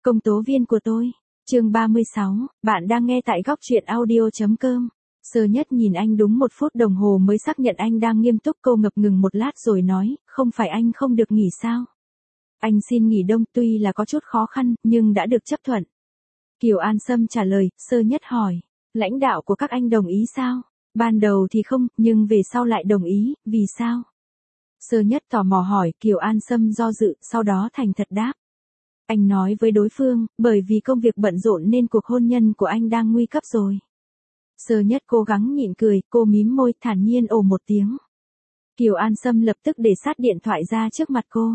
Công tố viên của tôi. Chương 36, bạn đang nghe tại góc truyện audio.com. Sơ Nhất nhìn anh đúng 1 phút đồng hồ mới xác nhận anh đang nghiêm túc. Cô ngập ngừng một lát rồi nói, không phải anh không được nghỉ sao? Anh xin nghỉ đông, tuy là có chút khó khăn, nhưng đã được chấp thuận. Kiều An Sâm trả lời. Sơ Nhất hỏi, lãnh đạo của các anh đồng ý sao? Ban đầu thì không, nhưng về sau lại đồng ý, vì sao? Sơ Nhất tò mò hỏi. Kiều An Sâm do dự, sau đó thành thật đáp. Anh nói với đối phương, bởi vì công việc bận rộn nên cuộc hôn nhân của anh đang nguy cấp rồi. Sơ Nhất cố gắng nhịn cười, cô mím môi, thản nhiên ồ một tiếng. Kiều An Sâm lập tức để sát điện thoại ra trước mặt cô.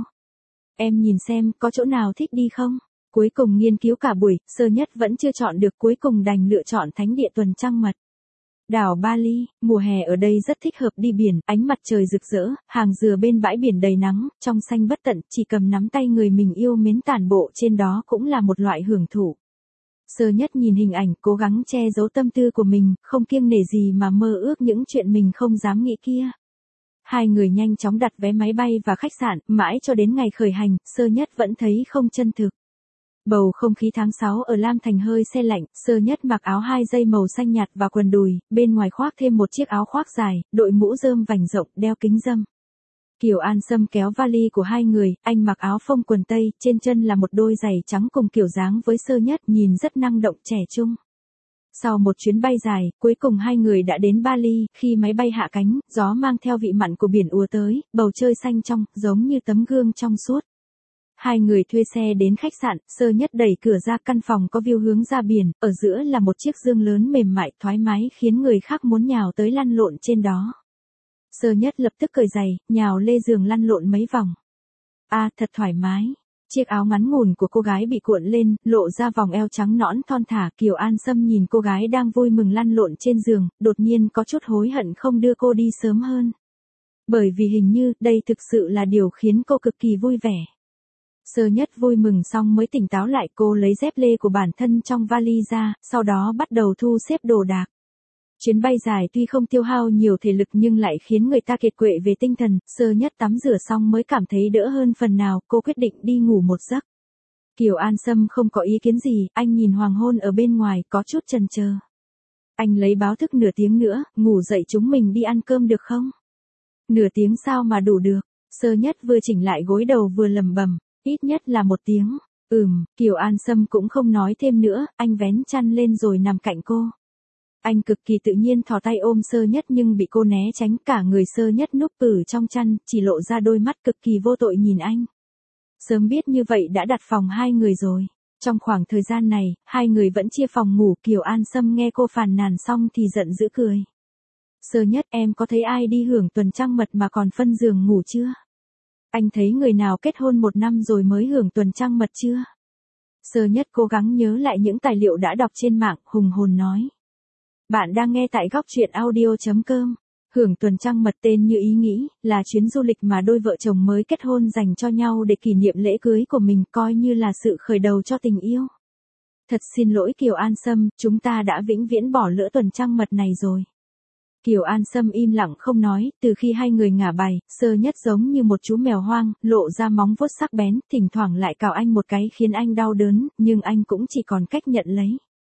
Em nhìn xem, có chỗ nào thích đi không? Cuối cùng nghiên cứu cả buổi, Sơ Nhất vẫn chưa chọn được, cuối cùng đành lựa chọn thánh địa tuần trăng mật. Đảo Bali, mùa hè ở đây rất thích hợp đi biển, ánh mặt trời rực rỡ, hàng dừa bên bãi biển đầy nắng, trong xanh bất tận, chỉ cầm nắm tay người mình yêu mến tản bộ trên đó cũng là một loại hưởng thụ. Sơ Nhất nhìn hình ảnh, cố gắng che giấu tâm tư của mình, không kiêng nể gì mà mơ ước những chuyện mình không dám nghĩ kia. Hai người nhanh chóng đặt vé máy bay và khách sạn, mãi cho đến ngày khởi hành, Sơ Nhất vẫn thấy không chân thực. Bầu không khí tháng 6 ở Lam Thành hơi se lạnh, Sơ Nhất mặc áo 2 dây màu xanh nhạt và quần đùi, bên ngoài khoác thêm một chiếc áo khoác dài, đội mũ rơm vành rộng, đeo kính râm. Kiều An Sâm kéo vali của hai người, anh mặc áo phông quần tây, trên chân là một đôi giày trắng cùng kiểu dáng với Sơ Nhất, nhìn rất năng động trẻ trung. Sau một chuyến bay dài, cuối cùng hai người đã đến Bali, khi máy bay hạ cánh, gió mang theo vị mặn của biển ùa tới, bầu trời xanh trong, giống như tấm gương trong suốt. Hai người thuê xe đến khách sạn, Sơ Nhất đẩy cửa ra, căn phòng có view hướng ra biển, ở giữa là một chiếc giường lớn mềm mại thoải mái khiến người khác muốn nhào tới lăn lộn trên đó. Sơ Nhất lập tức cởi giày, nhào lê giường lăn lộn mấy vòng. Thật thoải mái. Chiếc áo ngắn ngủn của cô gái bị cuộn lên, lộ ra vòng eo trắng nõn thon thả. Kiều An Sâm nhìn cô gái đang vui mừng lăn lộn trên giường, đột nhiên có chút hối hận không đưa cô đi sớm hơn. Bởi vì hình như, đây thực sự là điều khiến cô cực kỳ vui vẻ. Sơ Nhất vui mừng xong mới tỉnh táo lại, cô lấy dép lê của bản thân trong vali ra, sau đó bắt đầu thu xếp đồ đạc. Chuyến bay dài tuy không tiêu hao nhiều thể lực nhưng lại khiến người ta kiệt quệ về tinh thần, Sơ Nhất tắm rửa xong mới cảm thấy đỡ hơn phần nào, cô quyết định đi ngủ một giấc. Kiều An Sâm không có ý kiến gì, anh nhìn hoàng hôn ở bên ngoài, có chút chần chờ. Anh lấy báo thức nửa tiếng nữa, ngủ dậy chúng mình đi ăn cơm được không? Nửa tiếng sao mà đủ được? Sơ Nhất vừa chỉnh lại gối đầu vừa lẩm bẩm, ít nhất là 1 tiếng. Kiều An Sâm cũng không nói thêm nữa, anh vén chăn lên rồi nằm cạnh cô. Anh cực kỳ tự nhiên thò tay ôm Sơ Nhất nhưng bị cô né tránh, cả người Sơ Nhất núp ở trong chăn, chỉ lộ ra đôi mắt cực kỳ vô tội nhìn anh. Sớm biết như vậy đã đặt phòng hai người rồi. Trong khoảng thời gian này, hai người vẫn chia phòng ngủ. Kiều An Sâm nghe cô phàn nàn xong thì giận dữ cười. Sơ Nhất, em có thấy ai đi hưởng tuần trăng mật mà còn phân giường ngủ chưa? Anh thấy người nào kết hôn 1 năm rồi mới hưởng tuần trăng mật chưa? Sơ Nhất cố gắng nhớ lại những tài liệu đã đọc trên mạng, hùng hồn nói. Bạn đang nghe tại góc truyện audio.com. Hưởng tuần trăng mật tên như ý nghĩ, là chuyến du lịch mà đôi vợ chồng mới kết hôn dành cho nhau để kỷ niệm lễ cưới của mình, coi như là sự khởi đầu cho tình yêu. Thật xin lỗi Kiều An Sâm, chúng ta đã vĩnh viễn bỏ lỡ tuần trăng mật này rồi. Kiều An Sâm im lặng không nói, từ khi hai người ngả bài, Sơ Nhất giống như một chú mèo hoang, lộ ra móng vuốt sắc bén, thỉnh thoảng lại cào anh một cái khiến anh đau đớn, nhưng anh cũng chỉ còn cách nhận lấy.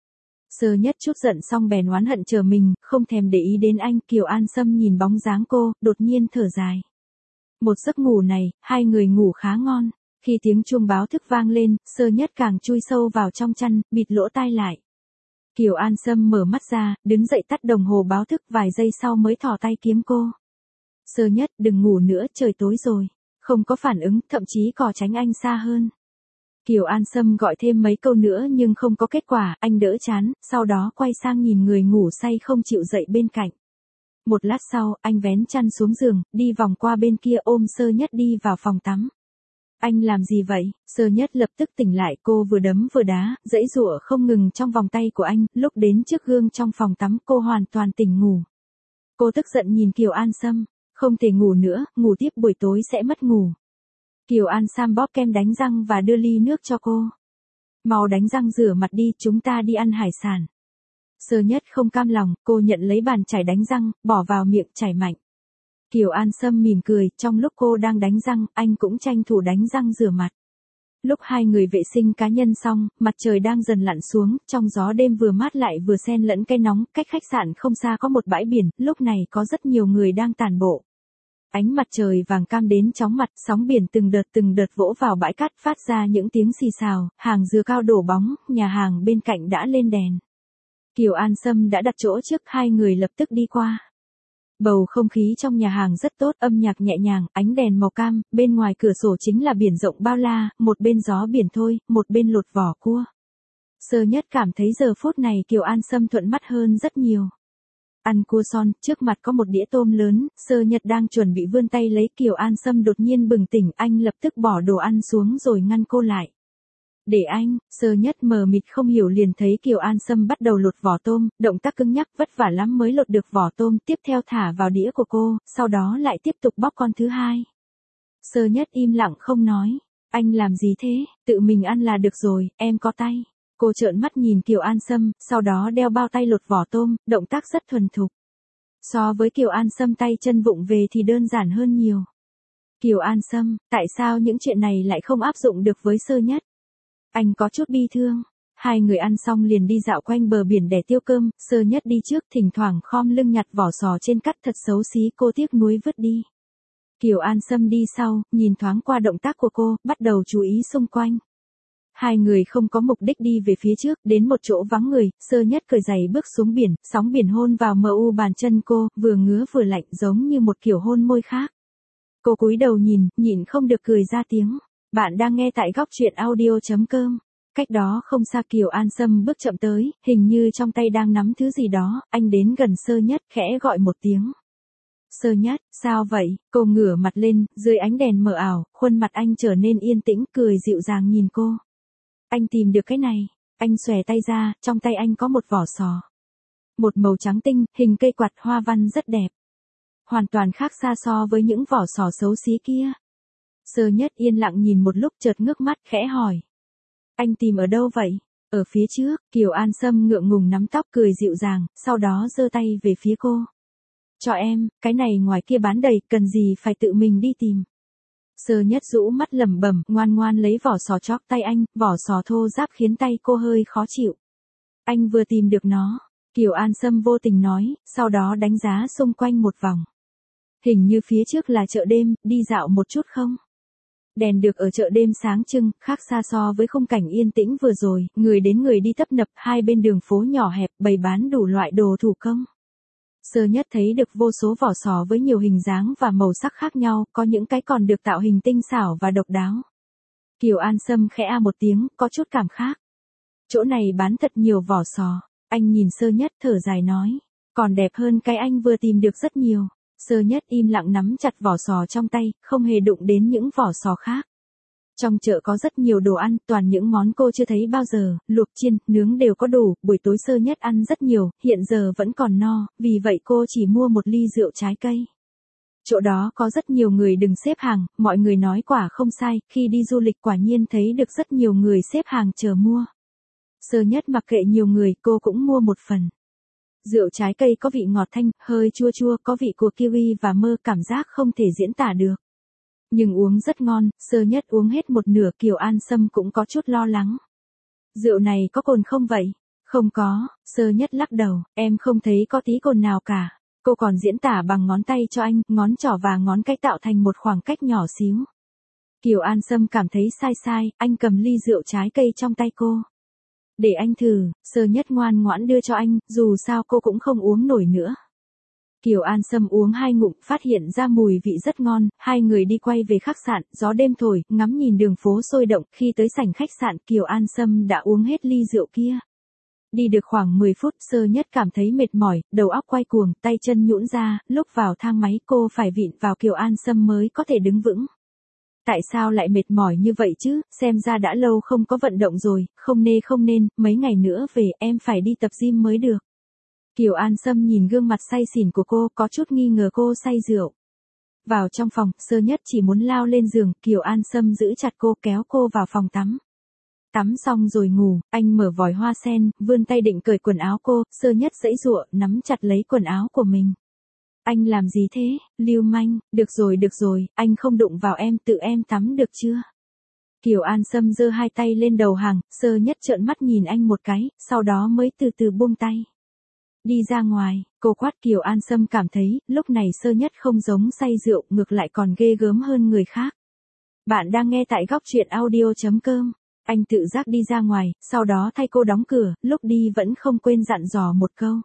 Sơ Nhất chút giận xong bèn oán hận chờ mình, không thèm để ý đến anh. Kiều An Sâm nhìn bóng dáng cô, đột nhiên thở dài. Một giấc ngủ này, hai người ngủ khá ngon. Khi tiếng chuông báo thức vang lên, Sơ Nhất càng chui sâu vào trong chăn, bịt lỗ tai lại. Kiều An Sâm mở mắt ra, đứng dậy tắt đồng hồ báo thức, vài giây sau mới thò tay kiếm cô. Sơ Nhất, đừng ngủ nữa, trời tối rồi. Không có phản ứng, thậm chí cò tránh anh xa hơn. Kiều An Sâm gọi thêm mấy câu nữa nhưng không có kết quả, anh đỡ chán, sau đó quay sang nhìn người ngủ say không chịu dậy bên cạnh. Một lát sau, anh vén chăn xuống giường, đi vòng qua bên kia ôm Sơ Nhất đi vào phòng tắm. Anh làm gì vậy? Sơ Nhất lập tức tỉnh lại, cô vừa đấm vừa đá, giãy giụa không ngừng trong vòng tay của anh, lúc đến trước gương trong phòng tắm cô hoàn toàn tỉnh ngủ. Cô tức giận nhìn Kiều An Sâm, không thể ngủ nữa, ngủ tiếp buổi tối sẽ mất ngủ. Kiều An Sâm bóp kem đánh răng và đưa ly nước cho cô. Mau đánh răng rửa mặt đi, chúng ta đi ăn hải sản. Sơ Nhất không cam lòng, cô nhận lấy bàn chải đánh răng, bỏ vào miệng chảy mạnh. Kiều An Sâm mỉm cười, trong lúc cô đang đánh răng, anh cũng tranh thủ đánh răng rửa mặt. Lúc hai người vệ sinh cá nhân xong, mặt trời đang dần lặn xuống, trong gió đêm vừa mát lại vừa xen lẫn cái nóng, cách khách sạn không xa có một bãi biển, lúc này có rất nhiều người đang tản bộ. Ánh mặt trời vàng cam đến chóng mặt, sóng biển từng đợt vỗ vào bãi cát phát ra những tiếng xì xào, hàng dừa cao đổ bóng, nhà hàng bên cạnh đã lên đèn. Kiều An Sâm đã đặt chỗ trước, hai người lập tức đi qua. Bầu không khí trong nhà hàng rất tốt, âm nhạc nhẹ nhàng, ánh đèn màu cam, bên ngoài cửa sổ chính là biển rộng bao la, một bên gió biển thôi, một bên lột vỏ cua. Sơ Nhất cảm thấy giờ phút này Kiều An Sâm thuận mắt hơn rất nhiều. Ăn cua son, trước mặt có một đĩa tôm lớn, Sơ Nhất đang chuẩn bị vươn tay lấy, Kiều An Sâm đột nhiên bừng tỉnh, anh lập tức bỏ đồ ăn xuống rồi ngăn cô lại. Để anh, Sơ Nhất mờ mịt không hiểu liền thấy Kiều An Sâm bắt đầu lột vỏ tôm, động tác cứng nhắc vất vả lắm mới lột được vỏ tôm, tiếp theo thả vào đĩa của cô, sau đó lại tiếp tục bóc con thứ hai. Sơ Nhất im lặng không nói, anh làm gì thế, tự mình ăn là được rồi, em có tay. Cô trợn mắt nhìn Kiều An Sâm, sau đó đeo bao tay lột vỏ tôm, động tác rất thuần thục. So với Kiều An Sâm tay chân vụng về thì đơn giản hơn nhiều. Kiều An Sâm, tại sao những chuyện này lại không áp dụng được với Sơ Nhất? Anh có chút bi thương. Hai người ăn xong liền đi dạo quanh bờ biển để tiêu cơm, Sơ Nhất đi trước, thỉnh thoảng khom lưng nhặt vỏ sò trên cát, thật xấu xí, cô tiếc nuối vứt đi. Kiều An Sâm đi sau, nhìn thoáng qua động tác của cô, bắt đầu chú ý xung quanh. Hai người không có mục đích đi về phía trước, đến một chỗ vắng người, Sơ Nhất cởi giày bước xuống biển, sóng biển hôn vào mờ u bàn chân cô, vừa ngứa vừa lạnh giống như một kiểu hôn môi khác. Cô cúi đầu nhìn, nhịn không được cười ra tiếng. Bạn đang nghe tại góc truyện audio.com. Cách đó không xa, Kiều An Sâm bước chậm tới, hình như trong tay đang nắm thứ gì đó, anh đến gần Sơ Nhất, khẽ gọi một tiếng. Sơ Nhất, sao vậy? Cô ngửa mặt lên, dưới ánh đèn mờ ảo, khuôn mặt anh trở nên yên tĩnh, cười dịu dàng nhìn cô. Anh tìm được cái này. Anh xòe tay ra, trong tay anh có một vỏ sò. Một màu trắng tinh, hình cây quạt, hoa văn rất đẹp. Hoàn toàn khác xa so với những vỏ sò xấu xí kia. Sơ Nhất yên lặng nhìn một lúc, chợt ngước mắt, khẽ hỏi. Anh tìm ở đâu vậy? Ở phía trước, Kiều An Sâm ngượng ngùng nắm tóc, cười dịu dàng, sau đó giơ tay về phía cô. Cho em, cái này ngoài kia bán đầy, cần gì phải tự mình đi tìm. Sơ Nhất rũ mắt lẩm bẩm, ngoan ngoan lấy vỏ sò chóp tay anh, vỏ sò thô ráp khiến tay cô hơi khó chịu. Anh vừa tìm được nó, Kiều An Sâm vô tình nói, sau đó đánh giá xung quanh một vòng. Hình như phía trước là chợ đêm, đi dạo một chút không? Đèn được ở chợ đêm sáng trưng, khác xa so với khung cảnh yên tĩnh vừa rồi, người đến người đi tấp nập, hai bên đường phố nhỏ hẹp, bày bán đủ loại đồ thủ công. Sơ Nhất thấy được vô số vỏ sò với nhiều hình dáng và màu sắc khác nhau, có những cái còn được tạo hình tinh xảo và độc đáo. Kiều An Sâm khẽ a một tiếng, có chút cảm khác. Chỗ này bán thật nhiều vỏ sò. Anh nhìn Sơ Nhất thở dài nói, còn đẹp hơn cái anh vừa tìm được rất nhiều. Sơ Nhất im lặng nắm chặt vỏ sò trong tay, không hề đụng đến những vỏ sò khác. Trong chợ có rất nhiều đồ ăn, toàn những món cô chưa thấy bao giờ, luộc chiên, nướng đều có đủ, buổi tối Sơ Nhất ăn rất nhiều, hiện giờ vẫn còn no, vì vậy cô chỉ mua một ly rượu trái cây. Chỗ đó có rất nhiều người đứng xếp hàng, mọi người nói quả không sai, khi đi du lịch quả nhiên thấy được rất nhiều người xếp hàng chờ mua. Sơ Nhất mặc kệ nhiều người, cô cũng mua một phần. Rượu trái cây có vị ngọt thanh, hơi chua chua, có vị của kiwi và mơ, cảm giác không thể diễn tả được. Nhưng uống rất ngon, Sơ Nhất uống hết một nửa, Kiều An Sâm cũng có chút lo lắng. Rượu này có cồn không vậy? Không có, Sơ Nhất lắc đầu, em không thấy có tí cồn nào cả. Cô còn diễn tả bằng ngón tay cho anh, ngón trỏ và ngón cái tạo thành một khoảng cách nhỏ xíu. Kiều An Sâm cảm thấy sai, anh cầm ly rượu trái cây trong tay cô. Để anh thử, Sơ Nhất ngoan ngoãn đưa cho anh, dù sao cô cũng không uống nổi nữa. Kiều An Sâm uống 2 ngụm, phát hiện ra mùi vị rất ngon, hai người đi quay về khách sạn, gió đêm thổi, ngắm nhìn đường phố sôi động, khi tới sảnh khách sạn, Kiều An Sâm đã uống hết ly rượu kia. Đi được khoảng 10 phút, Sơ Nhất cảm thấy mệt mỏi, đầu óc quay cuồng, tay chân nhũn ra, lúc vào thang máy cô phải vịn vào Kiều An Sâm mới có thể đứng vững. Tại sao lại mệt mỏi như vậy chứ, xem ra đã lâu không có vận động rồi, không nên, mấy ngày nữa về em phải đi tập gym mới được. Kiều An Sâm nhìn gương mặt say xỉn của cô, có chút nghi ngờ cô say rượu. Vào trong phòng, Sơ Nhất chỉ muốn lao lên giường, Kiều An Sâm giữ chặt cô, kéo cô vào phòng tắm. Tắm xong rồi ngủ, anh mở vòi hoa sen, vươn tay định cởi quần áo cô, Sơ Nhất giãy giụa, nắm chặt lấy quần áo của mình. Anh làm gì thế, lưu manh, được rồi, anh không đụng vào em, tự em tắm được chưa? Kiều An Sâm giơ hai tay lên đầu hàng, Sơ Nhất trợn mắt nhìn anh một cái, sau đó mới từ từ buông tay. Đi ra ngoài, cô quát. Kiều An Sâm cảm thấy, lúc này Sơ Nhất không giống say rượu, ngược lại còn ghê gớm hơn người khác. Bạn đang nghe tại góc truyện audio.com. Anh tự giác đi ra ngoài, sau đó thay cô đóng cửa, lúc đi vẫn không quên dặn dò một câu.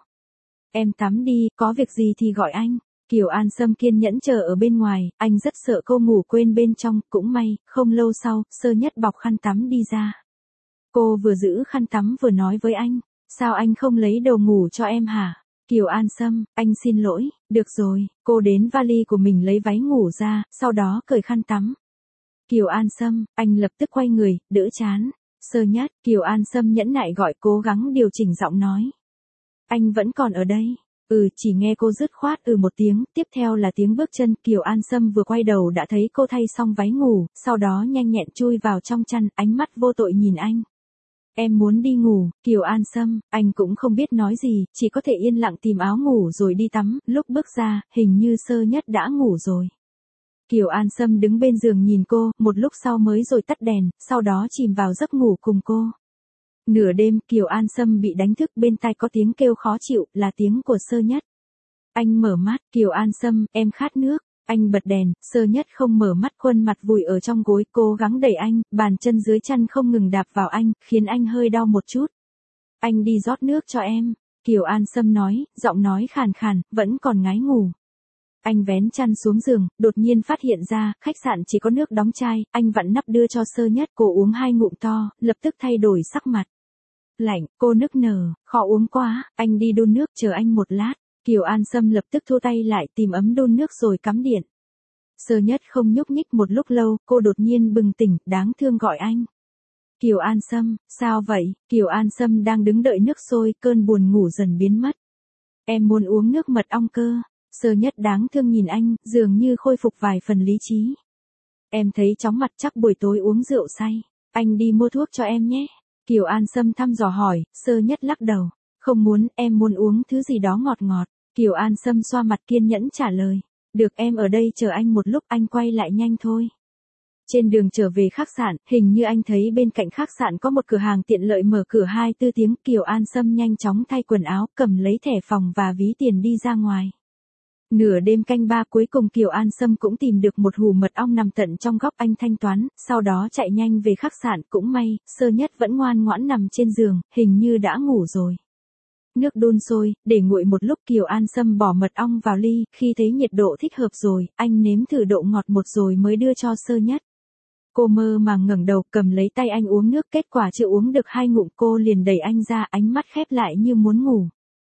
Em tắm đi, có việc gì thì gọi anh. Kiều An Sâm kiên nhẫn chờ ở bên ngoài, anh rất sợ cô ngủ quên bên trong, cũng may, không lâu sau, Sơ Nhất bọc khăn tắm đi ra. Cô vừa giữ khăn tắm vừa nói với anh, sao anh không lấy đồ ngủ cho em hả? Kiều An Sâm, anh xin lỗi, được rồi, cô đến vali của mình lấy váy ngủ ra, sau đó cởi khăn tắm. Kiều An Sâm, anh lập tức quay người, đỡ chán. Sơ Nhất, Kiều An Sâm nhẫn nại gọi, cố gắng điều chỉnh giọng nói. Anh vẫn còn ở đây. Chỉ nghe cô dứt khoát một tiếng, tiếp theo là tiếng bước chân. Kiều An Sâm vừa quay đầu đã thấy cô thay xong váy ngủ, sau đó nhanh nhẹn chui vào trong chăn, ánh mắt vô tội nhìn anh. Em muốn đi ngủ. Kiều An Sâm, anh cũng không biết nói gì, chỉ có thể yên lặng tìm áo ngủ rồi đi tắm, lúc bước ra, hình như Sơ Nhất đã ngủ rồi. Kiều An Sâm đứng bên giường nhìn cô, một lúc sau mới rồi tắt đèn, sau đó chìm vào giấc ngủ cùng cô. Nửa đêm, Kiều An Sâm bị đánh thức, bên tai có tiếng kêu khó chịu, là tiếng của Sơ Nhất. Anh mở mắt. Kiều An Sâm, em khát nước. Anh bật đèn, Sơ Nhất không mở mắt, khuôn mặt vùi ở trong gối, cố gắng đẩy anh, bàn chân dưới chăn không ngừng đạp vào anh, khiến anh hơi đau một chút. Anh đi rót nước cho em. Kiều An Sâm nói, giọng nói khàn khàn, vẫn còn ngái ngủ. Anh vén chăn xuống giường, đột nhiên phát hiện ra, khách sạn chỉ có nước đóng chai, anh vặn nắp đưa cho Sơ Nhất, cô uống 2 ngụm to, lập tức thay đổi sắc mặt. Lạnh, cô nức nở, khó uống quá, anh đi đun nước, chờ anh một lát. Kiều An Sâm lập tức thu tay lại, tìm ấm đun nước rồi cắm điện. Sơ Nhất không nhúc nhích một lúc lâu, cô đột nhiên bừng tỉnh, đáng thương gọi anh. Kiều An Sâm, sao vậy? Kiều An Sâm đang đứng đợi nước sôi, cơn buồn ngủ dần biến mất. Em muốn uống nước mật ong cơ. Sơ Nhất đáng thương nhìn anh, dường như khôi phục vài phần lý trí. Em thấy chóng mặt, chắc buổi tối uống rượu say. Anh đi mua thuốc cho em nhé. Kiều An Sâm thăm dò hỏi, Sơ Nhất lắc đầu. Không muốn, em muốn uống thứ gì đó ngọt ngọt. Kiều An Sâm xoa mặt kiên nhẫn trả lời. Được, em ở đây chờ anh một lúc, anh quay lại nhanh thôi. Trên đường trở về khách sạn, hình như anh thấy bên cạnh khách sạn có một cửa hàng tiện lợi mở cửa 24 tiếng. Kiều An Sâm nhanh chóng thay quần áo, cầm lấy thẻ phòng và ví tiền đi ra ngoài. Nửa đêm canh 3 cuối cùng Kiều An Sâm cũng tìm được một hũ mật ong nằm tận trong góc, anh thanh toán, sau đó chạy nhanh về khách sạn. Cũng may, Sơ Nhất vẫn ngoan ngoãn nằm trên giường, hình như đã ngủ rồi. Nước đun sôi, để nguội một lúc, Kiều An Sâm bỏ mật ong vào ly, khi thấy nhiệt độ thích hợp rồi, anh nếm thử độ ngọt một rồi mới đưa cho Sơ Nhất. Cô mơ màng ngẩng đầu, cầm lấy tay anh uống nước, kết quả chưa uống được 2 ngụm cô liền đẩy anh ra, ánh mắt khép lại như muốn ngủ.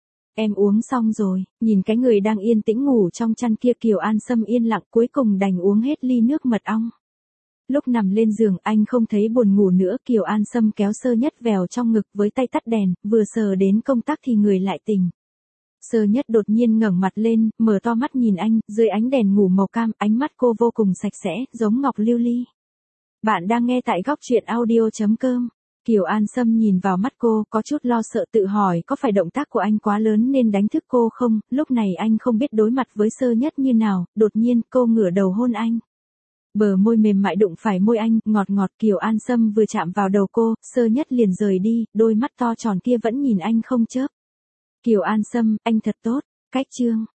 Em uống xong rồi. Nhìn cái người đang yên tĩnh ngủ trong chăn kia, Kiều An Sâm yên lặng, cuối cùng đành uống hết ly nước mật ong. Lúc nằm lên giường, anh không thấy buồn ngủ nữa. Kiều An Sâm kéo Sơ Nhất vèo trong ngực, với tay tắt đèn, vừa sờ đến công tắc thì người lại tỉnh. Sơ Nhất đột nhiên ngẩng mặt lên, mở to mắt nhìn anh, dưới ánh đèn ngủ màu cam, ánh mắt cô vô cùng sạch sẽ, giống ngọc lưu ly. Bạn đang nghe tại góc truyện audio.com. Kiều An Sâm nhìn vào mắt cô, có chút lo sợ, tự hỏi có phải động tác của anh quá lớn nên đánh thức cô không. Lúc này anh không biết đối mặt với Sơ Nhất như nào, đột nhiên cô ngửa đầu hôn anh. Bờ môi mềm mại đụng phải môi anh, ngọt ngọt. Kiều An Sâm vừa chạm vào đầu cô, Sơ Nhất liền rời đi, đôi mắt to tròn kia vẫn nhìn anh không chớp. Kiều An Sâm, anh thật tốt. Cách chương